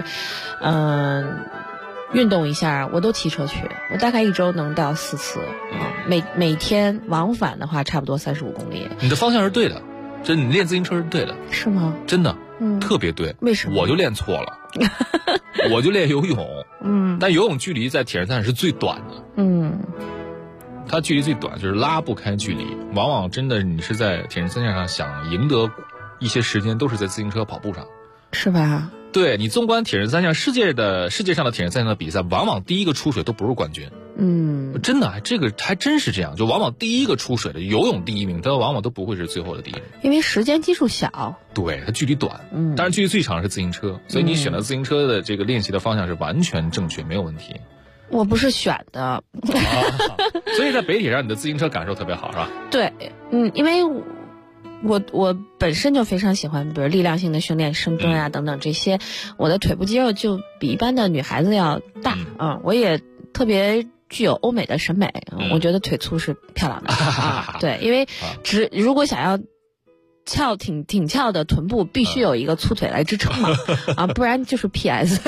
运动一下，我都骑车去。我大概一周能到4次每天往返的话差不多35公里。 你的方向是对的，就你练自行车是对的。 是吗？ 真的，特别对。 为什么？ 我就练错了。我就练游泳，但游泳距离在铁人三项是最短的，它距离最短，就是拉不开距离。往往真的你是在铁人三项上想赢得一些时间，都是在自行车跑步上， 是吧？ 对，你纵观铁人三项世界上的铁人三项的比赛，往往第一个出水都不是冠军。真的，这个还真是这样，就往往第一个出水的游泳第一名，他往往都不会是最后的第一名， 因为时间基数小， 对，它距离短，当然距离最长是自行车，所以你选择自行车的这个练习的方向是完全正确，没有问题。 我不是选的， 所以在北铁上你的自行车感受特别好，是吧？ 对，因为我本身就非常喜欢，比如力量性的训练，深蹲啊等等这些，我的腿部肌肉就比一般的女孩子要大，我也特别具有欧美的审美，我觉得腿粗是漂亮的对，因为如果想要挺翘的臀部，必须有一个粗腿来支撑嘛，不然就是 PS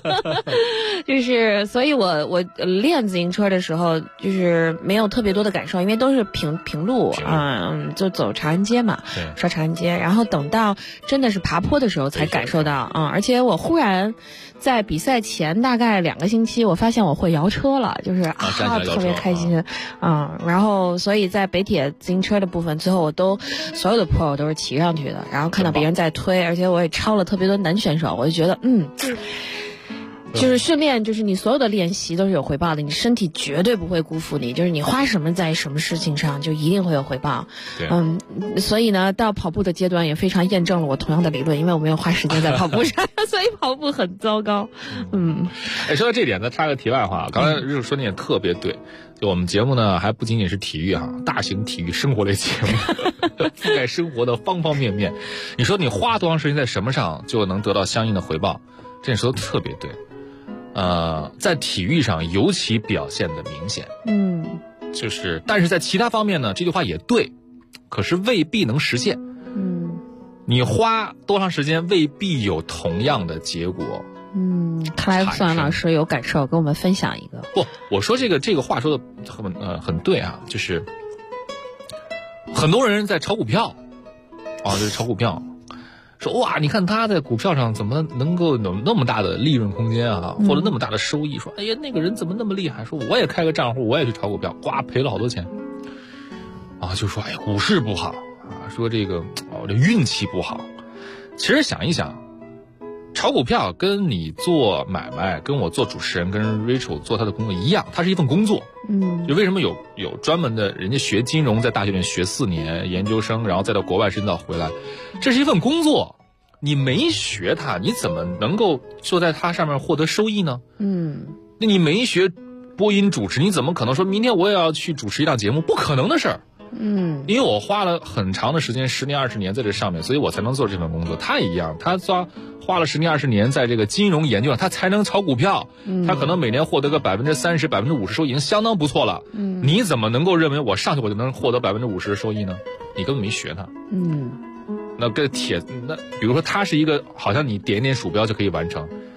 就是所以我练自行车的时候就是没有特别多的感受，因为都是平路就走长安街嘛，刷长安街，然后等到真的是爬坡的时候才感受到而且我忽然在比赛前大概2个星期，我发现我会摇车了，就是特别开心然后所以在北铁自行车的部分，最后所有的坡我都是骑上去的，然后看到别人在推，而且我也超了特别多男选手，我就觉得就是训练，就是你所有的练习都是有回报的，你身体绝对不会辜负你，就是你花什么在什么事情上就一定会有回报。所以呢到跑步的阶段也非常验证了我同样的理论，因为我没有花时间在跑步上所以跑步很糟糕。 说到这点呢，插个题外话，刚才日说的也特别对，就我们节目呢还不仅仅是体育大型体育生活类节目覆盖生活的方方面面。你说你花多长时间在什么上就能得到相应的回报，这说的特别对。在体育上尤其表现的明显，就是但是在其他方面呢，这句话也对，可是未必能实现。你花多长时间未必有同样的结果。 看来宋阳老师有感受，跟我们分享一个。 不，我说这个话说的很对就是很多人在炒股票就是炒股票。说哇，你看他在股票上怎么能够有那么大的利润空间或者那么大的收益？说哎呀，那个人怎么那么厉害？说我也开个账户，我也去炒股票，呱赔了好多钱就说哎呀，股市不好说这个这运气不好。其实想一想，炒股票跟你做买卖，跟我做主持人，跟 Rachel 做他的工作一样，它是一份工作。就为什么有专门的人家学金融，在大学里学4年研究生，然后再到国外深造回来，这是一份工作。你没学它，你怎么能够就在它上面获得收益呢？那你没学播音主持，你怎么可能说明天我也要去主持一档节目？不可能的事儿。因为我花了很长的时间，10年20年在这上面，所以我才能做这份工作。他一样，他花了10年20年在这个金融研究上，他才能炒股票。他可能每年获得个30%、50%收益，已经相当不错了。你怎么能够认为我上去我就能获得50%的收益呢？你根本没学它。那比如说它是一个好像你点一点鼠标就可以完成，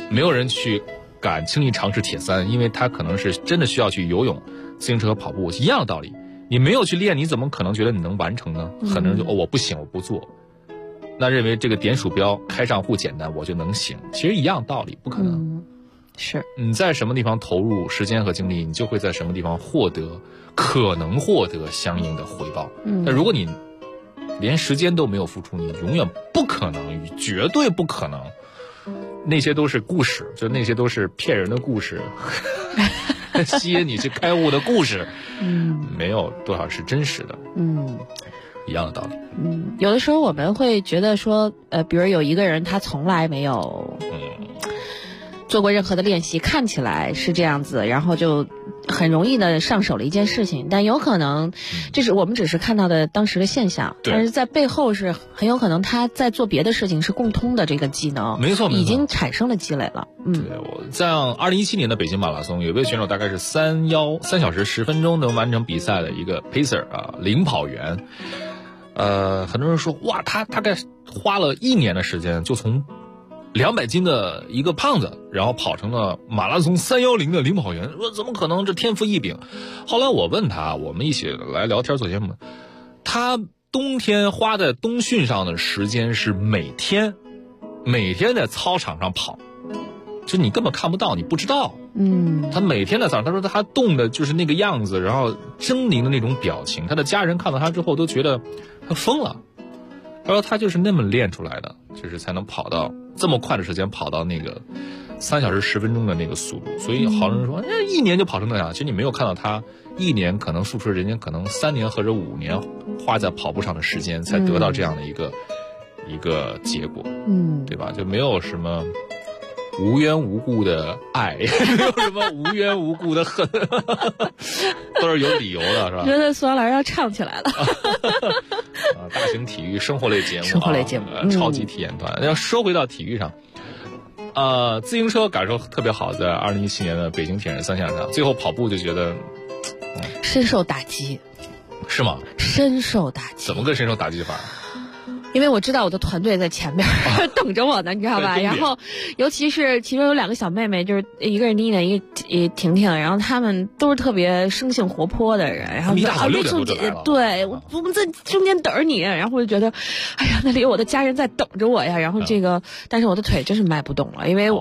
没有人去敢轻易尝试铁三，因为他可能是真的需要去游泳、自行车和跑步一样的道理。你没有去练，你怎么可能觉得你能完成呢？很多人就我不行，我不做。那认为这个点鼠标开账户简单，我就能行，其实一样道理，不可能。 是你在什么地方投入时间和精力，你就会在什么地方可能获得相应的回报。但如果你连时间都没有付出，你永远不可能，绝对不可能。那些都是故事，就那些都是骗人的故事，吸引你去开悟的故事，没有多少是真实的。一样的道理。 有的时候我们会觉得说，比如有一个人他从来没有做过任何的练习，看起来是这样子，然后就很容易的上手了一件事情，但有可能这是我们只是看到的当时的现象，但是在背后是很有可能他在做别的事情是共通的这个技能， 没错， 已经产生了积累了。 对，我像2017年的北京马拉松，有一位选手大概是3小时10分钟能完成比赛的一个 pacer 啊，领跑员。很多人说哇，他大概花了1年的时间，就从200斤的一个胖子，然后跑成了马拉松310的领跑员，说怎么可能，这天赋异禀。后来我问他，我们一起来聊天做节目，他冬天花在冬训上的时间是每天在操场上跑，就你根本看不到，你不知道。他每天在操场，他说他冻的就是那个样子，然后狰狞的那种表情，他的家人看到他之后都觉得他疯了。他说他就是那么练出来的，就是才能跑到这么快的时间，跑到那个3小时10分钟的那个速度。所以好多人说1年就跑成那样，其实你没有看到他1年可能付出人家可能3年或者5年花在跑步上的时间，才得到这样的一个结果。对吧？就没有什么无缘无故的爱，没有什么无缘无故的恨，都是有理由的，是吧？ 觉得苏阳老师要唱起来了。 大型体育生活类节目，超级体验团。要说回到体育上，自行车感受特别好，在2017年的北京铁人3项上，最后跑步就觉得深受打击。是吗？深受打击。 怎么个深受打击法？ 因为我知道我的团队在前面等着我呢，你知道吧？然后，尤其是其中有2个小妹妹，就是一个是妮娜，一个婷婷，然后她们都是特别生性活泼的人。然后一大早6点多就来了。 对，我们在中间等着你，然后我就觉得，哎呀，那里有我的家人在等着我呀。然后但是我的腿真是迈不动了，因为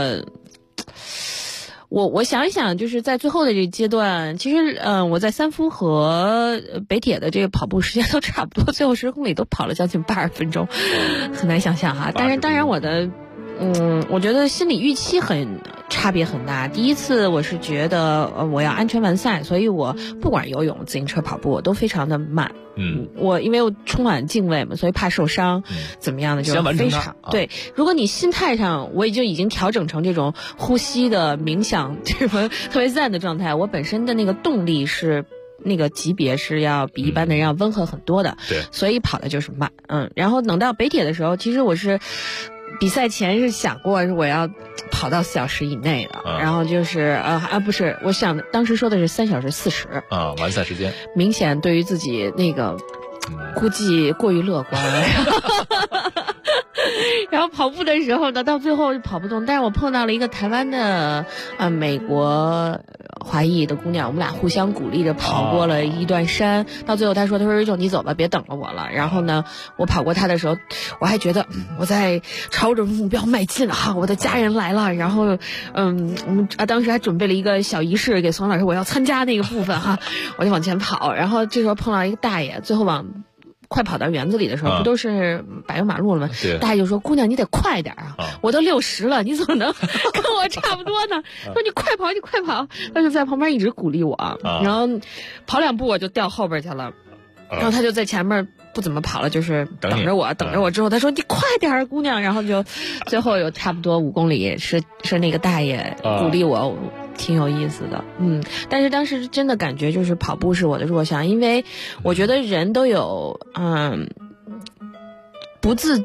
我想一想，就是在最后的这个阶段，其实我在三夫和北铁的这个跑步时间都差不多，最后10公里都跑了将近80分钟，很难想象哈。当然我的我觉得心理预期差别很大。第一次我是觉得我要安全完赛，所以我不管游泳、自行车、跑步，我都非常的慢。因为我充满敬畏嘛，所以怕受伤，怎么样的就非常对。如果你心态上我已经调整成这种呼吸的冥想这种特别赞的状态，我本身的那个动力是那个级别是要比一般的人要温和很多的，对，所以跑的就是慢。然后等到北铁的时候，其实我是比赛前是想过我要跑到4小时以内的，然后就是不是，我想当时说的是3小时40 完赛时间， 明显对于自己那个估计过于乐观。然后跑步的时候呢，到最后就跑不动，但是我碰到了一个台湾的美国华裔的姑娘，我们俩互相鼓励着跑过了一段山，到最后她说瑞秋你走吧，别等了我了。然后呢，我跑过她的时候，我还觉得我在朝着目标迈进了哈，我的家人来了。然后我们当时还准备了一个小仪式给宋老师，我要参加那个部分哈，我就往前跑。然后这时候碰到一个大爷，最后快跑到园子里的时候，不都是柏油马路了吗？大爷就说：“姑娘，你得快点啊！我都60了，你怎么能跟我差不多呢？”说：“你快跑，你快跑！”他就在旁边一直鼓励我，然后跑2步我就掉后边去了，然后他就在前面不怎么跑了，就是等着我之后，他说：“你快点，姑娘！”然后就最后有差不多5公里是那个大爷鼓励我。挺有意思的，但是当时真的感觉就是跑步是我的弱项，因为我觉得人都有不自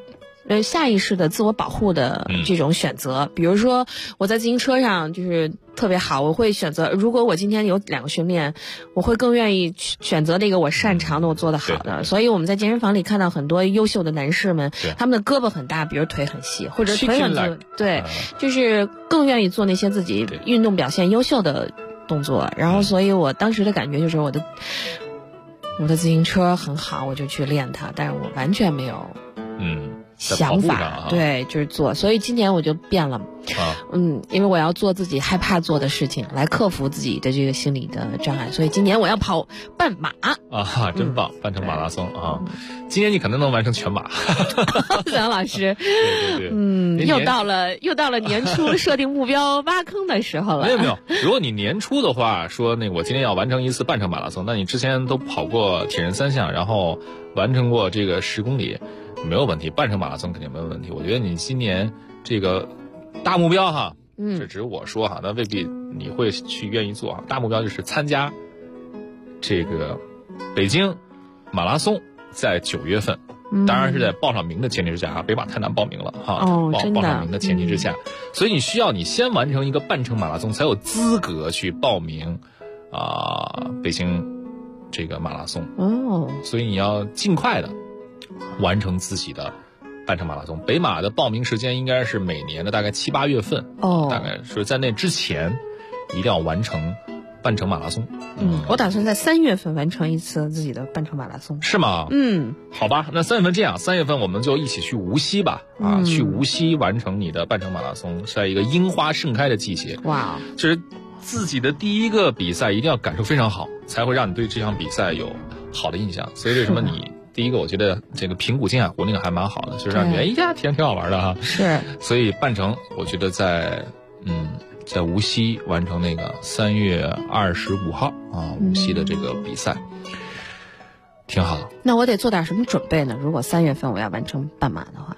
下意识的自我保护的这种选择。比如说我在自行车上就是特别好，我会选择，如果我今天有2个训练，我会更愿意选择那个我擅长的，我做得好的。所以我们在健身房里看到很多优秀的男士们，他们的胳膊很大，比如腿很细，或者腿很粗，对，就是更愿意做那些自己运动表现优秀的动作。然后所以我当时的感觉就是我的自行车很好，我就去练它，但是我完全没有想法，对，就是做。所以今年我就变了因为我要做自己害怕做的事情，来克服自己的这个心理的障碍。所以今年我要跑半马啊，真棒，半程马拉松啊！今年你可能能完成全马。 梁老师， 对， 又到了年初设定目标挖坑的时候了。 没有，如果你年初的话说我今天要完成一次半程马拉松，那你之前都跑过铁人3项，然后完成过这个10公里，没有问题，半程马拉松肯定没有问题。我觉得你今年这个大目标哈，这只是我说哈，那未必你会去愿意做啊。大目标就是参加这个北京马拉松，在9月份，当然是在报上名的前提之下北马太难报名了哈，报上名的前提之下，所以你需要你先完成一个半程马拉松，才有资格去报名北京这个马拉松所以你要尽快的完成自己的半程马拉松。北马的报名时间应该是每年的大概7、8月份大概是在那之前一定要完成半程马拉松。 我打算在3月份完成一次自己的半程马拉松。 是吗？好吧，那3月份这样，3月份我们就一起去无锡吧。去无锡完成你的半程马拉松，在一个樱花盛开的季节。 哇， 就是自己的第一个比赛一定要感受非常好，才会让你对这场比赛有好的印象。所以为什么你第一个我觉得这个平谷金海湖那个还蛮好的，就是让你觉得挺好玩的哈。 是， 所以半程我觉得在无锡完成那个3月25号无锡的这个比赛挺好的。 那我得做点什么准备呢？如果3月份我要完成半马的话，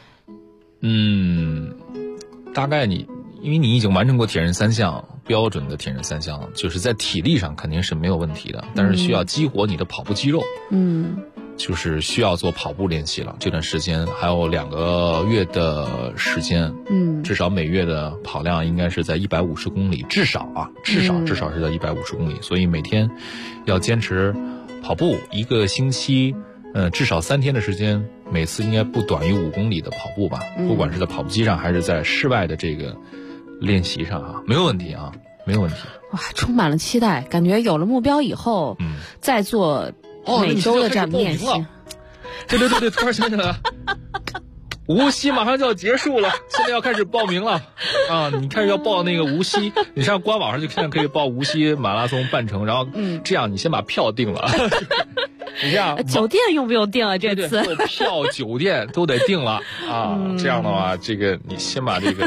大概因为你已经完成过铁人3项，标准的铁人3项，就是在体力上肯定是没有问题的，但是需要激活你的跑步肌肉。就是需要做跑步练习了，这段时间还有2个月的时间，至少每月的跑量应该是在150公里，至少是在150公里，所以每天要坚持跑步，1个星期，至少3天的时间，每次应该不短于5公里的跑步吧，不管是在跑步机上还是在室外的这个练习上没有问题啊，没有问题。 哇，充满了期待，感觉有了目标以后，再做每周的这样练习。 对，突然想起来了，无锡马上就要结束了，现在要开始报名了你开始要报那个无锡，你上官网上就现在可以报无锡马拉松半程，然后这样你先把票定了。你这样酒店用不用定啊？这次票酒店都得定了这样的话，这个你先把这个。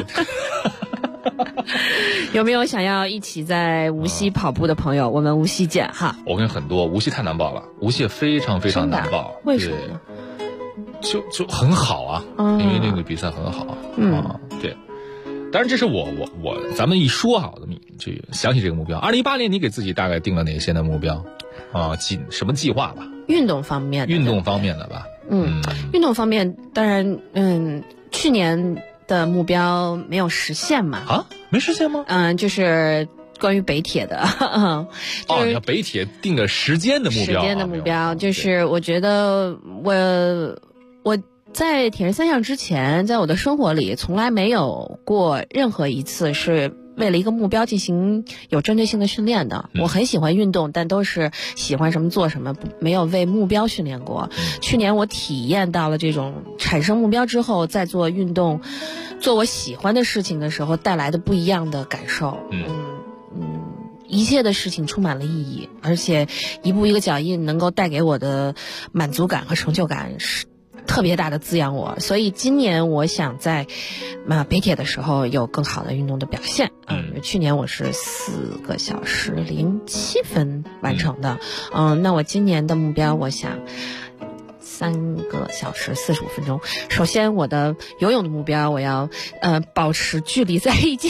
有没有想要一起在无锡跑步的朋友？我们无锡见哈！ 我跟很多，无锡太难报了，无锡非常非常难报。 为什么呢？ 就很好因为那个比赛很好对。当然这是咱们一说就想起这个目标。2018年你给自己大概定了哪些的目标什么计划吧？ 运动方面的吧。 运动方面当然去年的目标没有实现嘛？ 没实现吗？ 就是关于北铁的。 你要北铁定个时间的目标。 就是我觉得我在铁人3项之前，在我的生活里从来没有过任何一次是为了一个目标进行有针对性的训练的。我很喜欢运动，但都是喜欢什么做什么，没有为目标训练过。去年我体验到了这种产生目标之后再做运动，做我喜欢的事情的时候带来的不一样的感受。一切的事情充满了意义，而且一步一个脚印能够带给我的满足感和成就感是特别大的滋养我。所以今年我想在北铁的时候有更好的运动的表现。去年我是4个小时07分完成的。那我今年的目标我想3个小时45分钟。首先我的游泳的目标我要保持距离在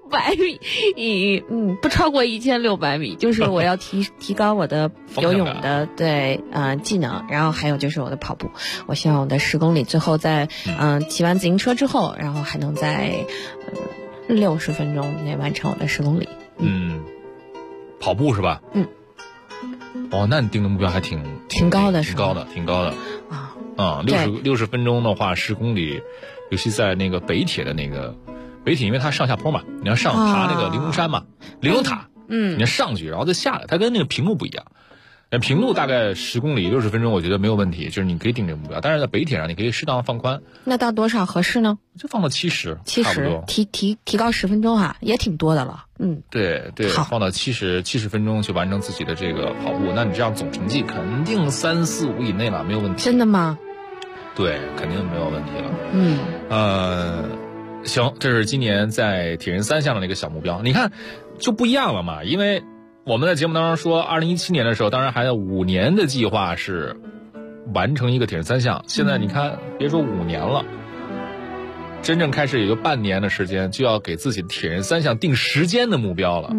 米，不超过1600米，就是我要提高我的游泳的技能，然后还有就是我的跑步，我希望我的10公里最后在骑完自行车之后，然后还能在60分钟内完成我的10公里。 跑步是吧？那你定的目标还挺高的，挺高的啊！60分钟的话，10公里，尤其在那个北铁的那个北铁，因为它上下坡嘛，你要爬那个玲珑山嘛，玲珑塔，你要上去然后再下来，它跟那个平路不一样。平路大概10公里60分钟，我觉得没有问题，就是你可以定这个目标。但是在北铁上，你可以适当放宽。 那到多少合适呢？ 就放到70，差不多。 提高10分钟哈，也挺多的了。 对，放到70分钟去完成自己的这个跑步，那你这样总成绩肯定3、4、5以内了，没有问题。 真的吗？ 对，肯定没有问题了。行，这是今年在铁人3项的那个小目标，你看就不一样了嘛，因为我们在节目当中说2017年的时候，当然还有5年的计划是完成一个铁人3项，现在你看别说5年了，真正开始也就半年的时间，就要给自己铁人3项定时间的目标了。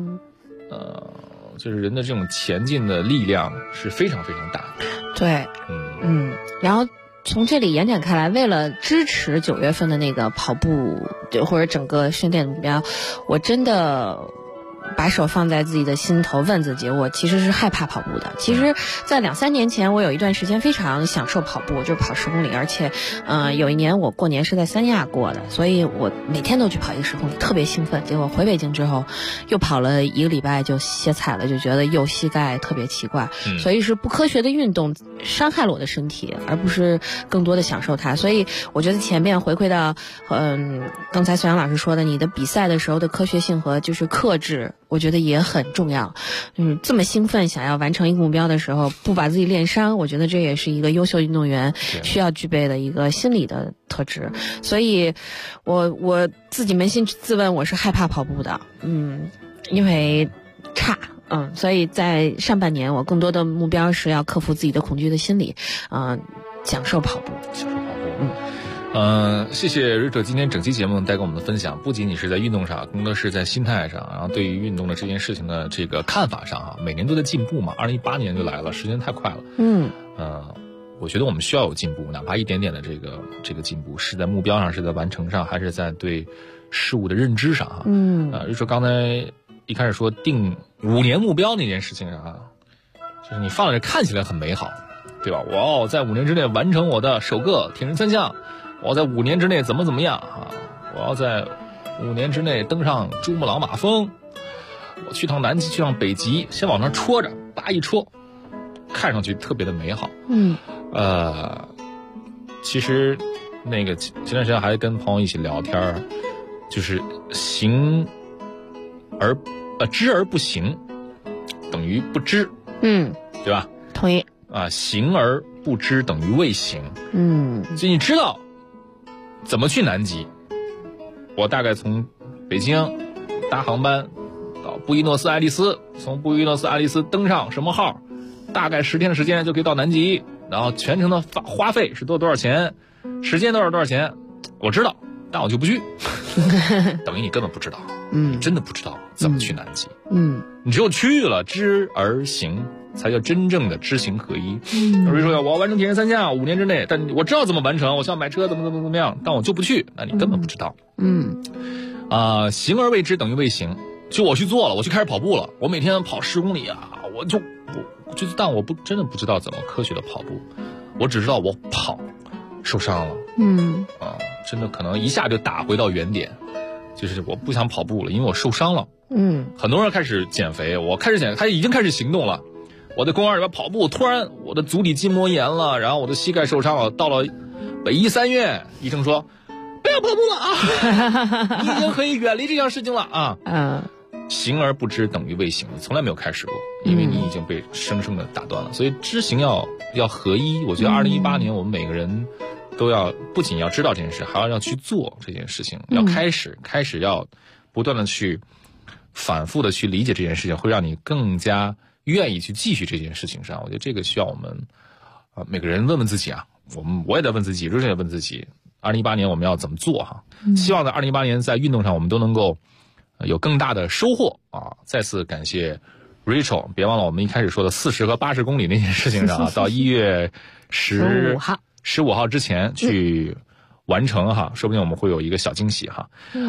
就是人的这种前进的力量是非常非常大的。 对，然后从这里延展开来，为了支持9月份的那个跑步或者整个训练的目标，我真的把手放在自己的心头，问自己，我其实是害怕跑步的。其实在2、3年前，我有一段时间非常享受跑步，就是跑10公里，而且有一年我过年是在三亚过的，所以我每天都去跑一个10公里，特别兴奋。结果回北京之后又跑了1个礼拜就歇菜了，就觉得右膝盖特别奇怪，所以是不科学的运动伤害了我的身体，而不是更多的享受它。所以我觉得前面回馈到刚才孙杨老师说的，你的比赛的时候的科学性和就是克制，我觉得也很重要。这么兴奋想要完成一个目标的时候，不把自己练伤，我觉得这也是一个优秀运动员需要具备的一个心理的特质。所以我自己扪心自问，我是害怕跑步的，因为差。所以在上半年，我更多的目标是要克服自己的恐惧的心理，享受跑步。 谢谢瑞哲今天整期节目带给我们的分享，不仅仅是在运动上，更多是在心态上，然后对于运动的这件事情的这个看法上每年都在进步嘛。2018年就来了，时间太快了。我觉得我们需要有进步，哪怕一点点的这个进步，是在目标上，是在完成上，还是在对事物的认知上瑞哲刚才一开始说定5年目标那件事情上就是你放在这看起来很美好，对吧？我要在5年之内完成我的首个铁人3项。我要在5年之内怎么样我要在5年之内登上珠穆朗玛峰，我去趟南极，去趟北极，先往那戳着，叭一戳，看上去特别的美好。其实那个前段时间还跟朋友一起聊天，就是知而不行等于不知，对吧？ 同意。 行而不知等于未行。所以你知道怎么去南极，我大概从北京搭航班到布宜诺斯艾利斯，从布宜诺斯艾利斯登上什么号，大概10天的时间就可以到南极，然后全程的花费是多少钱，时间多少钱，我知道，但我就不去。等于你根本不知道，你真的不知道怎么去南极。你只有去了，知而行，才叫真正的知行合一。有人说我要完成铁人3项5年之内，但我知道怎么完成，我想买车怎么样，但我就不去，那你根本不知道。行而未知等于未行。就我去做了，我去开始跑步了，我每天跑10公里但我真的不知道怎么科学的跑步，我只知道我跑受伤了。真的可能一下就打回到原点，就是我不想跑步了，因为我受伤了。很多人开始减肥，我开始减，他已经开始行动了。我在公园里边跑步，突然我的足底筋膜炎了，然后我的膝盖受伤了，到了北医3院，医生说不要跑步了你已经可以远离这项事情了行而不知等于未行，你从来没有开始过，因为你已经被生生的打断了。所以知行要合一。我觉得2018年我们每个人都要不仅要知道这件事，还要去做这件事情，要开始要不断的去反复的去理解这件事情，会让你更加愿意去继续这件事情上。我觉得这个需要我们每个人问问自己我也在问自己，瑞瑞也问自己，2018年我们要怎么做希望在2018年在运动上我们都能够有更大的收获啊！再次感谢 Rachel， 别忘了我们一开始说的40和80公里那件事情上啊，到1月15号之前去完成哈，说不定我们会有一个小惊喜哈。